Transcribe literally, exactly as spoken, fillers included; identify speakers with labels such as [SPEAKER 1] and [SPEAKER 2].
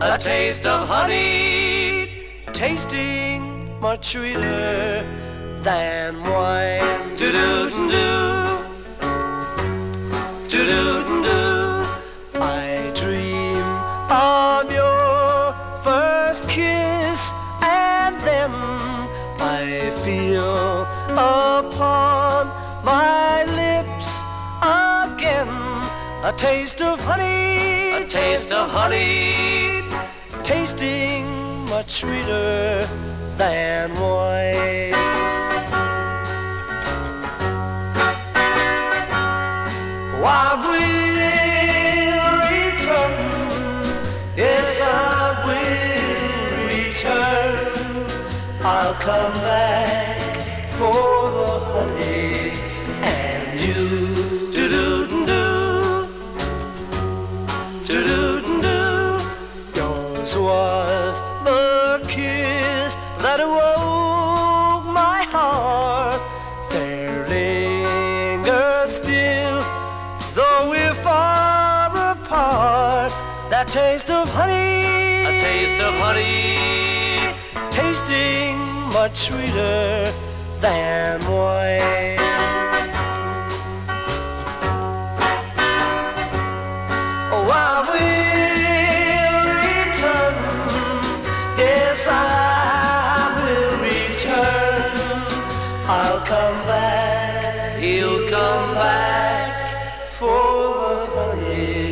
[SPEAKER 1] a taste of honey, tasting much sweeter than wine. Do-do-do-do, do-do-do-do. I dream of your first kiss, and then I feel upon my lips again a taste of honey,
[SPEAKER 2] a taste of honey,
[SPEAKER 1] tasting much sweeter than wine. I will return, yes I will return. I'll come back for the honey and you. Do-do-do, do-do-do. Yours was the kiss that awoke my heart. There lingers still, though we're far apart, that taste of honey,
[SPEAKER 2] a taste of honey,
[SPEAKER 1] tasting much sweeter than wine. Oh, I will return, yes I will return. I'll come back,
[SPEAKER 2] he'll come back
[SPEAKER 1] for the honey.